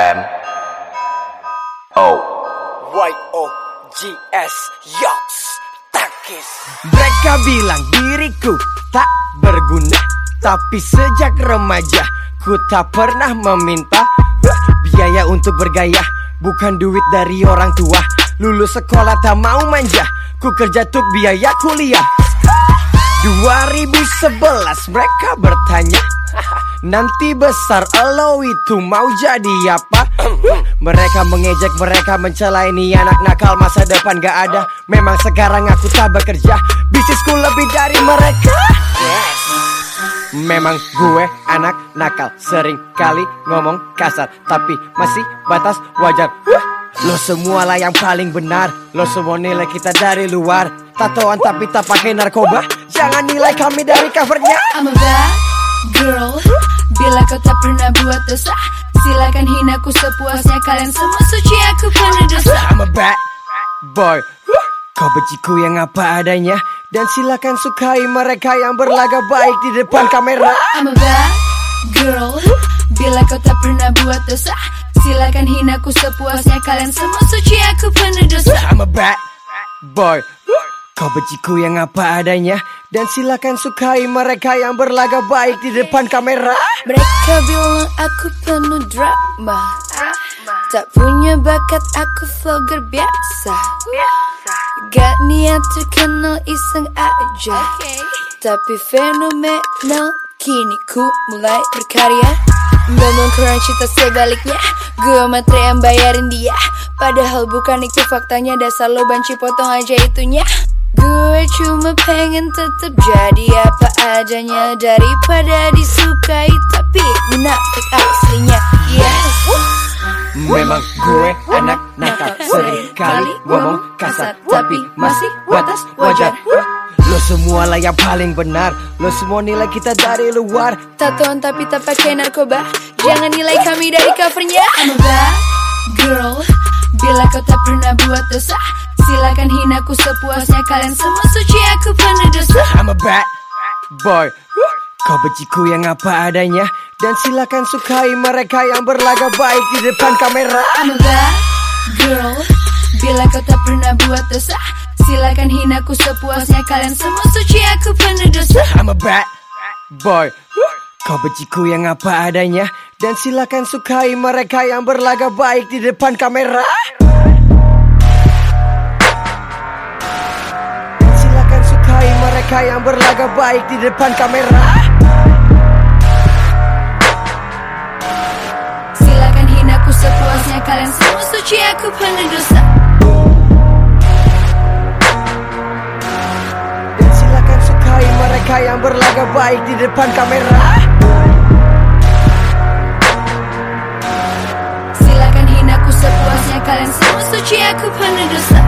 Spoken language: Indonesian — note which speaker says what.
Speaker 1: YOGS Yoks Takis.
Speaker 2: Mereka bilang diriku tak berguna, tapi sejak remaja ku tak pernah meminta biaya untuk bergaya, bukan duit dari orang tua. Lulus sekolah tak mau manja, ku kerja tuk biaya kuliah. 2011 mereka bertanya, nanti besar elo itu mau jadi apa? Mereka mengejek, mereka mencela, ini anak nakal, masa depan gak ada. Memang sekarang aku tak bekerja, bisnisku lebih dari mereka. Memang gue anak nakal, sering kali ngomong kasar, tapi masih batas wajar. Lo semua lah yang paling benar, lo semua nilai kita dari luar. Tatoan tapi tak pakai narkoba, jangan nilai kami dari covernya.
Speaker 3: I'm a bad girl, bila kau tak pernah buat dosa, silakan hinaku sepuasnya, kalian semua suci, aku penuh dosa.
Speaker 2: I'm a bad boy, kau benciku yang apa adanya, dan silakan sukai mereka yang berlagak baik di depan kamera.
Speaker 3: I'm a bad girl, bila kau tak pernah buat dosa, silakan hinaku sepuasnya, kalian semua suci, aku penuh dosa.
Speaker 2: I'm a bad boy, kau benciku yang apa adanya, dan silakan sukai mereka yang berlagak baik di depan kamera.
Speaker 3: Mereka bilang aku penuh drama, tak punya bakat, aku vlogger biasa. Gak niat terkenal, iseng aja, tapi fenomenal. Kini ku mulai berkarya, ngomong keren cita sebaliknya, gue matre yang bayarin dia, padahal bukan itu faktanya. Dasar lo banci, potong aja itunya. Gue cuma pengen tetap jadi apa adanya, daripada disukai tapi munafik aslinya. Yes.
Speaker 2: Memang gue anak nakal, sering kali ngomong kasar, tapi masih batas wajar. Lo semua lah yang paling benar, lo semua nilai kita dari luar.
Speaker 3: Tatoan tapi tak pakai narkoba, jangan nilai kami dari covernya. I'm a bad girl, bila kau tak pernah buat dosa, silakan hinaku sepuasnya, kalian semua suci, aku penuh dosa.
Speaker 2: I'm a bad boy, kau benciku yang apa adanya, dan silakan sukai mereka yang berlagak baik di depan kamera.
Speaker 3: I'm a bad girl, bila kau tak pernah buat dosa, silakan hinaku sepuasnya, kalian semua suci, aku penuh dosa.
Speaker 2: I'm a bad boy, kau benciku yang apa adanya, dan silakan sukai mereka yang berlagak baik di depan kamera. Silakan sukai mereka yang berlagak baik di depan kamera.
Speaker 3: Silakan hinaku sepuasnya, kalian semua suci, aku penuh dosa.
Speaker 2: Mereka yang berlagak baik di depan kamera.
Speaker 3: Silakan hinaku sepuasnya, kalian semua suci, aku penuh dosa.